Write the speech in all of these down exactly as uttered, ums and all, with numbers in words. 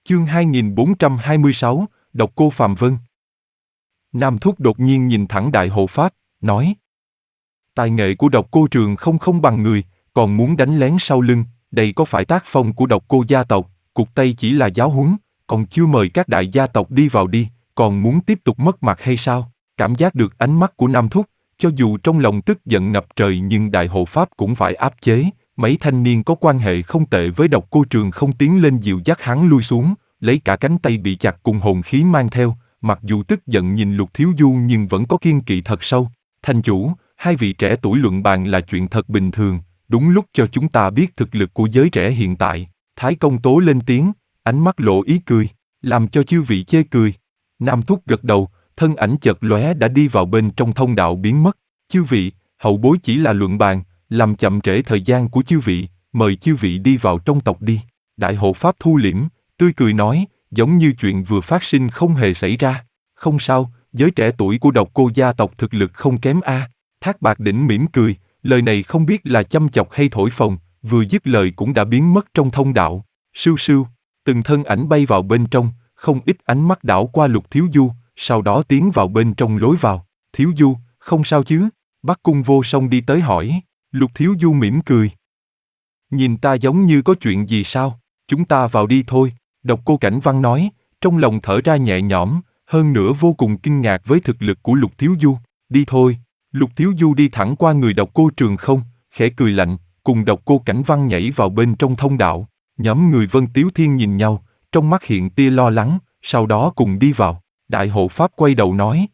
Chương hai nghìn bốn trăm hai mươi sáu, Độc Cô Phàm Vân. Nam Thúc đột nhiên nhìn thẳng Đại Hộ Pháp, nói: Tài nghệ của Độc Cô Trường không không bằng người, còn muốn đánh lén sau lưng, đây có phải tác phong của Độc Cô gia tộc, cuộc Tây chỉ là giáo huấn, còn chưa mời các đại gia tộc đi vào đi, còn muốn tiếp tục mất mặt hay sao? Cảm giác được ánh mắt của Nam Thúc, cho dù trong lòng tức giận ngập trời nhưng Đại Hộ Pháp cũng phải áp chế. Mấy thanh niên có quan hệ không tệ với Độc Cô Trường không tiến lên dìu dắt hắn lui xuống, lấy cả cánh tay bị chặt cùng hồn khí mang theo, mặc dù tức giận nhìn Lục Thiếu Du nhưng vẫn có kiên kỵ thật sâu. Thành chủ, hai vị trẻ tuổi luận bàn là chuyện thật bình thường, đúng lúc cho chúng ta biết thực lực của giới trẻ hiện tại. Thái Công Tố lên tiếng, ánh mắt lộ ý cười, làm cho chư vị chê cười. Nam Thúc gật đầu, thân ảnh chợt lóe đã đi vào bên trong thông đạo biến mất. Chư vị, hậu bối chỉ là luận bàn, làm chậm trễ thời gian của chư vị, mời chư vị đi vào trong tộc đi. Đại Hộ Pháp thu liễm, tươi cười nói, giống như chuyện vừa phát sinh không hề xảy ra. Không sao, giới trẻ tuổi của Độc Cô gia tộc thực lực không kém a. Thác Bạt Đỉnh mỉm cười, lời này không biết là châm chọc hay thổi phồng, vừa dứt lời cũng đã biến mất trong thông đạo. Sưu sưu, từng thân ảnh bay vào bên trong, không ít ánh mắt đảo qua Lục Thiếu Du, sau đó tiến vào bên trong lối vào. Thiếu Du, không sao chứ? Bắc Cung Vô Song đi tới hỏi. Lục Thiếu Du mỉm cười. Nhìn ta giống như có chuyện gì sao? Chúng ta vào đi thôi. Độc Cô Cảnh Văn nói, trong lòng thở ra nhẹ nhõm, hơn nữa vô cùng kinh ngạc với thực lực của Lục Thiếu Du. Đi thôi. Lục Thiếu Du đi thẳng qua người Độc Cô Trường không, khẽ cười lạnh, cùng Độc Cô Cảnh Văn nhảy vào bên trong thông đạo. Nhóm người Vân Tiếu Thiên nhìn nhau, trong mắt hiện tia lo lắng, sau đó cùng đi vào. Đại Hộ Pháp quay đầu nói: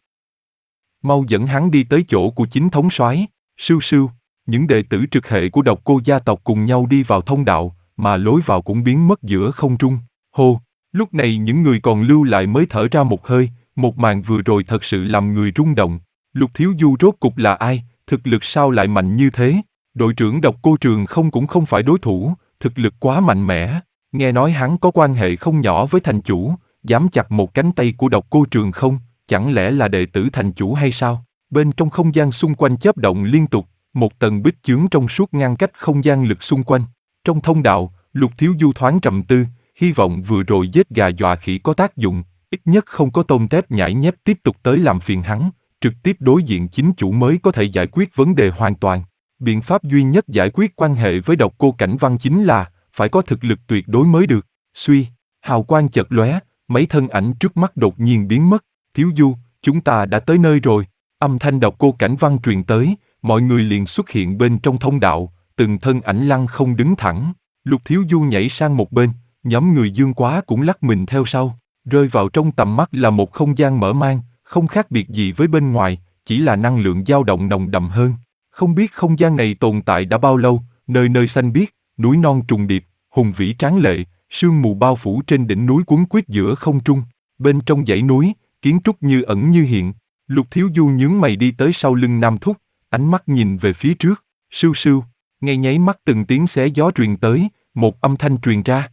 Mau dẫn hắn đi tới chỗ của chính thống soái. Sưu sưu, những đệ tử trực hệ của Độc Cô gia tộc cùng nhau đi vào thông đạo, mà lối vào cũng biến mất giữa không trung. Hô, lúc này những người còn lưu lại mới thở ra một hơi, một màn vừa rồi thật sự làm người rung động. Lục Thiếu Du rốt cục là ai, thực lực sao lại mạnh như thế? Đội trưởng Độc Cô Trường không cũng không phải đối thủ, thực lực quá mạnh mẽ. Nghe nói hắn có quan hệ không nhỏ với thành chủ, dám chặt một cánh tay của Độc Cô Trường không, chẳng lẽ là đệ tử thành chủ hay sao? Bên trong không gian xung quanh chớp động liên tục, một tầng bích chướng trong suốt ngăn cách không gian lực xung quanh. Trong thông đạo, Lục Thiếu Du thoáng trầm tư, hy vọng vừa rồi giết gà dọa khỉ có tác dụng, ít nhất không có tôm tép nhãi nhép tiếp tục tới làm phiền hắn, trực tiếp đối diện chính chủ mới có thể giải quyết vấn đề hoàn toàn. Biện pháp duy nhất giải quyết quan hệ với Độc Cô Cảnh Văn chính là phải có thực lực tuyệt đối mới được. Suy, hào quang chợt lóe, mấy thân ảnh trước mắt đột nhiên biến mất. Thiếu Du, chúng ta đã tới nơi rồi. Âm thanh Độc Cô Cảnh Văn truyền tới, mọi người liền xuất hiện bên trong thông đạo, từng thân ảnh lăng không đứng thẳng. Lục Thiếu Du nhảy sang một bên, nhóm người Dương Quá cũng lắc mình theo sau, rơi vào trong tầm mắt là một không gian mở mang, không khác biệt gì với bên ngoài, chỉ là năng lượng dao động nồng đậm hơn. Không biết không gian này tồn tại đã bao lâu, nơi nơi xanh biếc, núi non trùng điệp, hùng vĩ tráng lệ, sương mù bao phủ trên đỉnh núi quấn quýt giữa không trung. Bên trong dãy núi, kiến trúc như ẩn như hiện. Lục Thiếu Du nhướng mày đi tới sau lưng Nam Thúc, ánh mắt nhìn về phía trước. Sưu sưu, ngay nháy mắt từng tiếng xé gió truyền tới, một âm thanh truyền ra.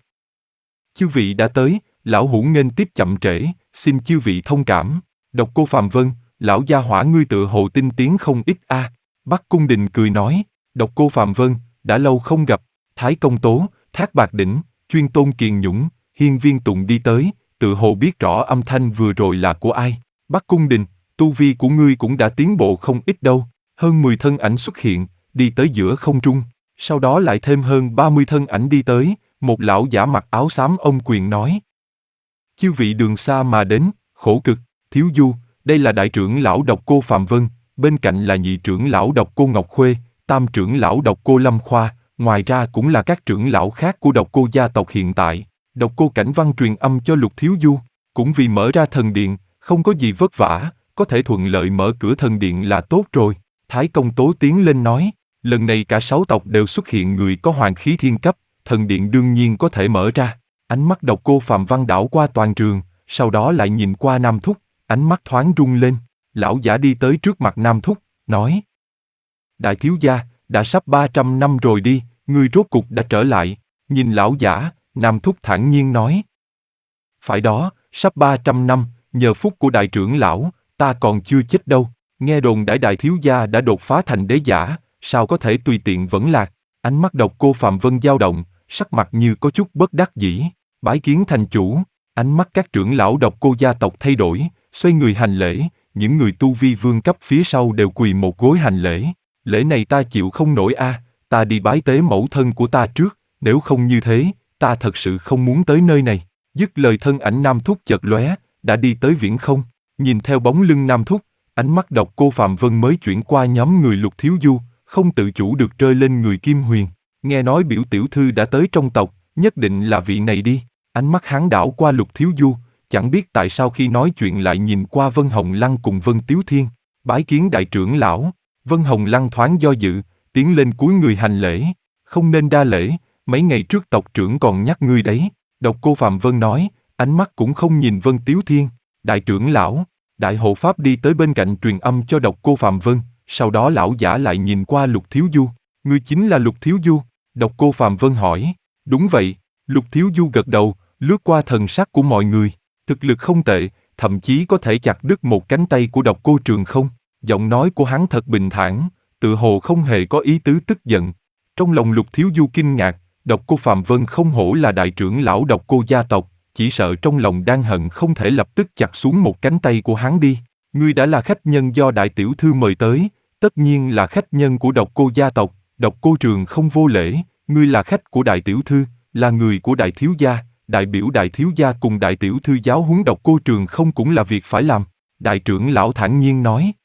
Chư vị đã tới, lão hủ nghênh tiếp chậm trễ, xin chư vị thông cảm. Độc Cô Phàm Vân, lão gia hỏa ngươi tựa hồ tinh tiến không ít a. À. Bắc Cung Đình cười nói, Độc Cô Phàm Vân, đã lâu không gặp. Thái Công Tố, Thác Bạt Đỉnh, Chuyên Tôn Kiền Nhũng, Hiên Viên Tụng đi tới, tự hồ biết rõ âm thanh vừa rồi là của ai. Bắc Cung Đình, tu vi của ngươi cũng đã tiến bộ không ít đâu. Hơn mười thân ảnh xuất hiện, đi tới giữa không trung. Sau đó lại thêm hơn ba mươi thân ảnh đi tới, một lão giả mặc áo xám ôm quyền nói. Chư vị đường xa mà đến, khổ cực. Thiếu Du, đây là đại trưởng lão Độc Cô Phàm Vân, bên cạnh là nhị trưởng lão Độc Cô Ngọc Khuê, tam trưởng lão Độc Cô Lâm Khoa, ngoài ra cũng là các trưởng lão khác của Độc Cô gia tộc hiện tại. Độc Cô Cảnh Văn truyền âm cho Lục Thiếu Du, cũng vì mở ra thần điện, không có gì vất vả, có thể thuận lợi mở cửa thần điện là tốt rồi. Thái Công Tố tiến lên nói, lần này cả sáu tộc đều xuất hiện người có hoàng khí thiên cấp, thần điện đương nhiên có thể mở ra. Ánh mắt Độc Cô Phàm Văn đảo qua toàn trường, sau đó lại nhìn qua Nam Thúc, ánh mắt thoáng rung lên. Lão giả đi tới trước mặt Nam Thúc, nói: Đại thiếu gia, đã sắp ba trăm năm rồi đi, ngươi rốt cục đã trở lại. Nhìn lão giả, Nam Thúc thản nhiên nói: Phải đó, sắp ba trăm năm, nhờ phúc của đại trưởng lão, ta còn chưa chết đâu. Nghe đồn đại đại thiếu gia đã đột phá thành đế giả, sao có thể tùy tiện vẫn lạc. Ánh mắt Độc Cô Phàm Vân dao động, sắc mặt như có chút bất đắc dĩ. Bái kiến thành chủ. Ánh mắt các trưởng lão độc cô gia tộc thay đổi, xoay người hành lễ, những người tu vi vương cấp phía sau đều quỳ một gối hành lễ. Lễ này ta chịu không nổi a, ta đi bái tế mẫu thân của ta trước, nếu không như thế, ta thật sự không muốn tới nơi này. Dứt lời thân ảnh Nam Thúc chợt lóe, đã đi tới viễn không. Nhìn theo bóng lưng Nam Thúc, ánh mắt độc cô Phạm Vân mới chuyển qua nhóm người Lục Thiếu Du, không tự chủ được rơi lên người Kim Huyền. Nghe nói biểu tiểu thư đã tới trong tộc, nhất định là vị này đi. Ánh mắt hắn đảo qua Lục Thiếu Du, chẳng biết tại sao khi nói chuyện lại nhìn qua Vân Hồng Lăng cùng Vân Tiếu Thiên. Bái kiến đại trưởng lão. Vân Hồng Lăng thoáng do dự, tiến lên cúi người hành lễ. Không nên đa lễ, mấy ngày trước tộc trưởng còn nhắc ngươi đấy. Độc cô Phạm Vân nói, ánh mắt cũng không nhìn Vân Tiếu Thiên. Đại trưởng lão, đại hộ pháp đi tới bên cạnh truyền âm cho độc cô Phạm Vân, sau đó lão giả lại nhìn qua Lục Thiếu Du. Ngươi chính là Lục Thiếu Du? Độc cô Phạm Vân hỏi. Đúng vậy. Lục Thiếu Du gật đầu, lướt qua thần sắc của mọi người. Thực lực không tệ, thậm chí có thể chặt đứt một cánh tay của độc cô Trường không. Giọng nói của hắn thật bình thản, tự hồ không hề có ý tứ tức giận. Trong lòng Lục Thiếu Du kinh ngạc, độc cô Phạm Vân không hổ là đại trưởng lão độc cô gia tộc, chỉ sợ trong lòng đang hận không thể lập tức chặt xuống một cánh tay của hắn đi. Ngươi đã là khách nhân do đại tiểu thư mời tới, tất nhiên là khách nhân của độc cô gia tộc, độc cô Trường không vô lễ, ngươi là khách của đại tiểu thư, là người của đại thiếu gia, đại biểu đại thiếu gia cùng đại tiểu thư giáo huấn độc cô Trường không cũng là việc phải làm. Đại trưởng lão thản nhiên nói.